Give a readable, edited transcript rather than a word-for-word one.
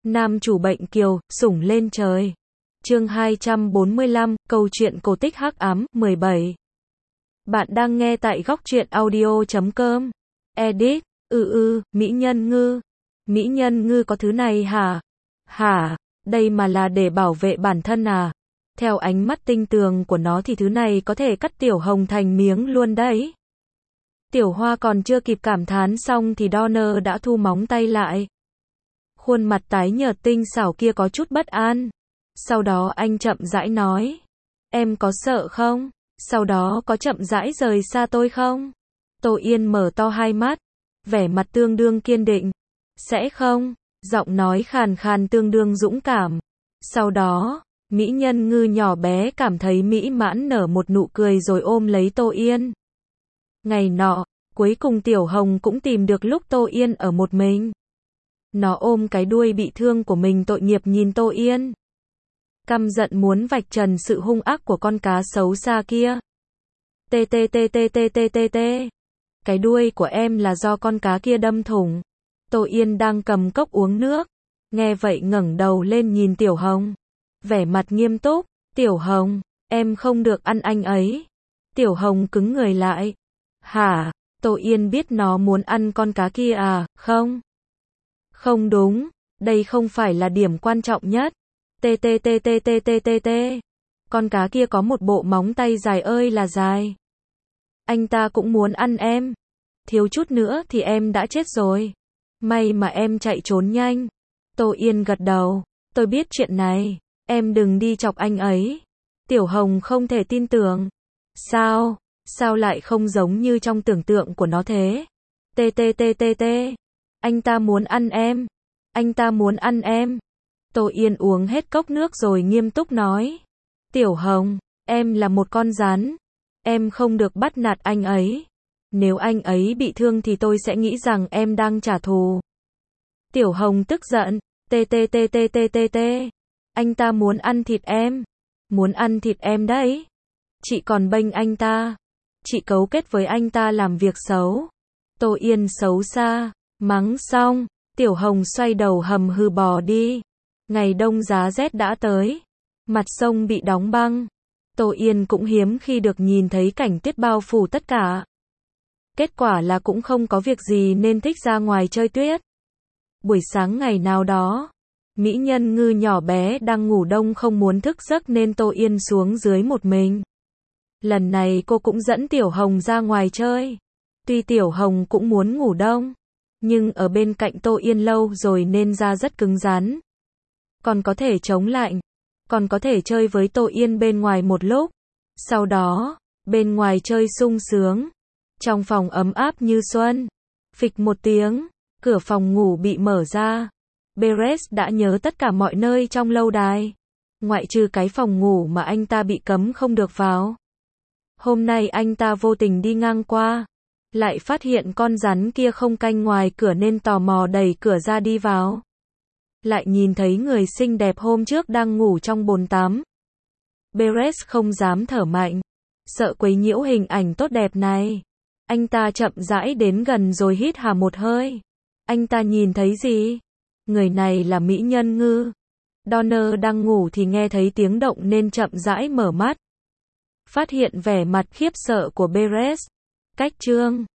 Nam chủ bệnh kiều, sủng lên trời. Chương 245, câu chuyện cổ tích hắc ám, 17. Bạn đang nghe tại góc truyện audio.com. Edit, mỹ nhân ngư. Mỹ nhân ngư có thứ này hả? Hả? Đây mà là để bảo vệ bản thân à? Theo ánh mắt tinh tường của nó thì thứ này có thể cắt Tiểu Hồng thành miếng luôn đấy. Tiểu Hoa còn chưa kịp cảm thán xong thì Donner đã thu móng tay lại. Khuôn mặt tái nhợt tinh xảo kia có chút bất an. Sau đó anh chậm rãi nói. Em có sợ không? Sau đó có chậm rãi rời xa tôi không? Tô Yên mở to hai mắt. Vẻ mặt tương đương kiên định. Sẽ không? Giọng nói khàn khàn tương đương dũng cảm. Sau đó, mỹ nhân ngư nhỏ bé cảm thấy mỹ mãn nở một nụ cười rồi ôm lấy Tô Yên. Ngày nọ, cuối cùng Tiểu Hồng cũng tìm được lúc Tô Yên ở một mình. Nó ôm cái đuôi bị thương của mình tội nghiệp nhìn Tô Yên. Căm giận muốn vạch trần sự hung ác của con cá xấu xa kia. Tê. Cái đuôi của em là do con cá kia đâm thủng. Tô Yên đang cầm cốc uống nước. Nghe vậy ngẩng đầu lên nhìn Tiểu Hồng. Vẻ mặt nghiêm túc. Tiểu Hồng, em không được ăn anh ấy. Tiểu Hồng cứng người lại. Hả? Tô Yên biết nó muốn ăn con cá kia à? Không. Không đúng. Đây không phải là điểm quan trọng nhất. Tê. Con cá kia có một bộ móng tay dài ơi là dài. Anh ta cũng muốn ăn em. Thiếu chút nữa thì em đã chết rồi. May mà em chạy trốn nhanh. Tô Yên gật đầu. Tôi biết chuyện này. Em đừng đi chọc anh ấy. Tiểu Hồng không thể tin tưởng. Sao? Sao lại không giống như trong tưởng tượng của nó thế? Tê. Anh ta muốn ăn em. Anh ta muốn ăn em. Tô Yên uống hết cốc nước rồi nghiêm túc nói. Tiểu Hồng, em là một con rắn. Em không được bắt nạt anh ấy. Nếu anh ấy bị thương thì tôi sẽ nghĩ rằng em đang trả thù. Tiểu Hồng tức giận. Tê. Anh ta muốn ăn thịt em. Muốn ăn thịt em đấy. Chị còn bênh anh ta. Chị cấu kết với anh ta làm việc xấu. Tô Yên xấu xa. Mắng xong, Tiểu Hồng xoay đầu hầm hừ bò đi. Ngày đông giá rét đã tới. Mặt sông bị đóng băng. Tô Yên cũng hiếm khi được nhìn thấy cảnh tuyết bao phủ tất cả. Kết quả là cũng không có việc gì nên thích ra ngoài chơi tuyết. Buổi sáng ngày nào đó, mỹ nhân ngư nhỏ bé đang ngủ đông không muốn thức giấc nên Tô Yên xuống dưới một mình. Lần này cô cũng dẫn Tiểu Hồng ra ngoài chơi. Tuy Tiểu Hồng cũng muốn ngủ đông, nhưng ở bên cạnh Tô Yên lâu rồi nên da rất cứng rắn. Còn có thể chống lạnh. Còn có thể chơi với Tô Yên bên ngoài một lúc. Sau đó, bên ngoài chơi sung sướng. Trong phòng ấm áp như xuân. Phịch một tiếng, cửa phòng ngủ bị mở ra. Beres đã nhớ tất cả mọi nơi trong lâu đài. Ngoại trừ cái phòng ngủ mà anh ta bị cấm không được vào. Hôm nay anh ta vô tình đi ngang qua. Lại phát hiện con rắn kia không canh ngoài cửa nên tò mò đẩy cửa ra đi vào. Lại nhìn thấy người xinh đẹp hôm trước đang ngủ trong bồn tắm. Beres không dám thở mạnh. Sợ quấy nhiễu hình ảnh tốt đẹp này. Anh ta chậm rãi đến gần rồi hít hà một hơi. Anh ta nhìn thấy gì? Người này là mỹ nhân ngư. Donner đang ngủ thì nghe thấy tiếng động nên chậm rãi mở mắt. Phát hiện vẻ mặt khiếp sợ của Beres. Cách chương